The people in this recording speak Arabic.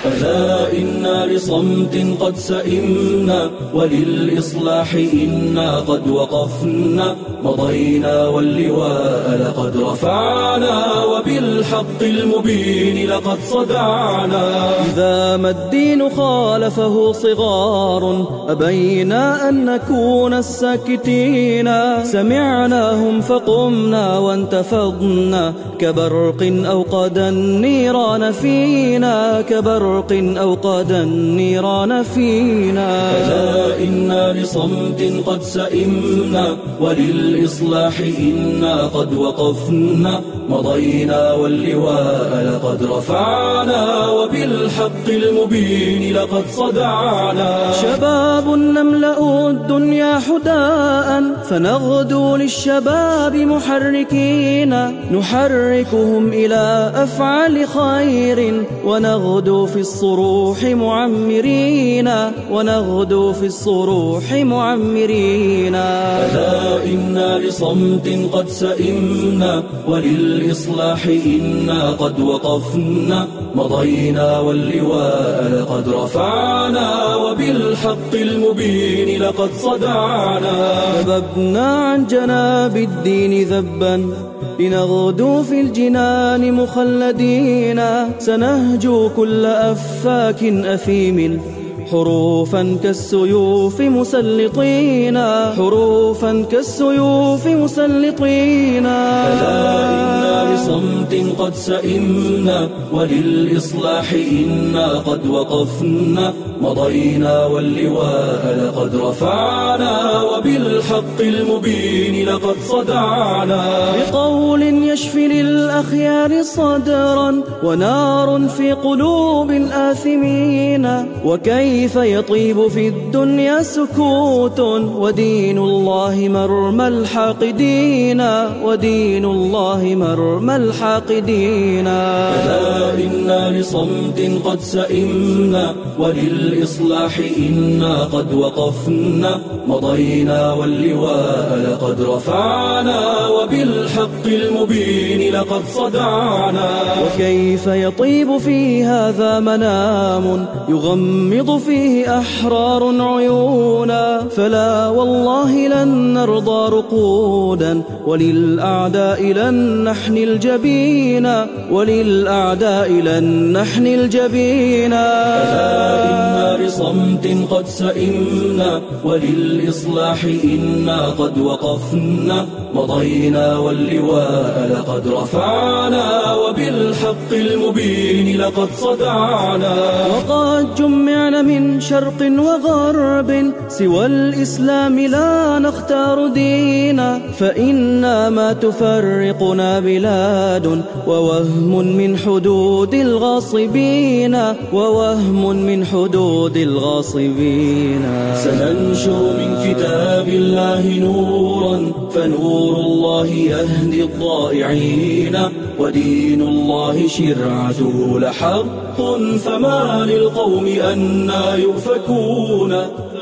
ألا إنا لصمت قد سئمنا وللإصلاح إنا قد وقفنا مضينا واللواء لقد رفعنا وبالحق المبين لقد صدعنا. إذا ما الدين خالفه صغار أبينا أن نكون الساكتين، سمعناهم فقمنا وانتفضنا كبرق أوقد النيران فينا، كبرق أوقد النيران فينا. ألا إنا لصمت قد سئمنا وللإصلاح إنا قد وقفنا مضينا واللواء لقد رفعنا وبالحق المبين لقد صدعنا. شباب نملأ الدنيا حداء فنغدو للشباب محركين، نحركهم إلى أفعال خير ونغدو في الصروح معمرين، ونغدو في الصروح معمرين. ألا إنا لصمت قد سئمنا وللإصلاح إنا قد وقفنا مضينا واللواء لقد رفعنا وبالحق المبين لقد صدعنا. ذببنا عن جناب الدين ذبا لنغدو في الجنان مخلدين، سنهجو كل أفاك أثيم حروفا كالسيوف مسلطين، حروفا كالسيوف مسلطين. ألا إنا لصمت قد سئمنا وللإصلاح إنا قد وقفنا مضينا واللواء لقد رفعنا وبالحق المبين لقد صدعنا. بقول يشفي للأخيار صدرا ونار في قلوب الآثمين، وكيف يطيب في الدنيا سكوت ودين الله مرمى الحاقدين، ودين الله مرمى الحاقدين. ألا إنا لصمت قد سئمنا وللإصلاح إنا قد وقفنا مضينا واللواء لقد رفعنا وبالحق المبين لقد صدعنا. وكيف يطيب في هذا منام يغمض فيه أحرار عيونا، فلا والله لن نرضى رقودا وللأعداء لن نحني الجبين، وللأعداء لن نحني الجبين. ألا إنا لصمت قد سئمنا وللإصلاح إنا قد وقفنا مضينا واللواء لقد رفعنا وبالحق المبين لقد صدعنا. وقد جمعنا من شرق وغرب سوى الإسلام لا نختار دينا، فإنا ما تفرقنا بلاد ووهم من حدود الغاصبين، ووهم من حدود الغاصبين. سننشر من كتاب الله نورا فنور الله يهدي الضائعين، ودين الله شرعته لحق فما للقوم أنى يؤفكون.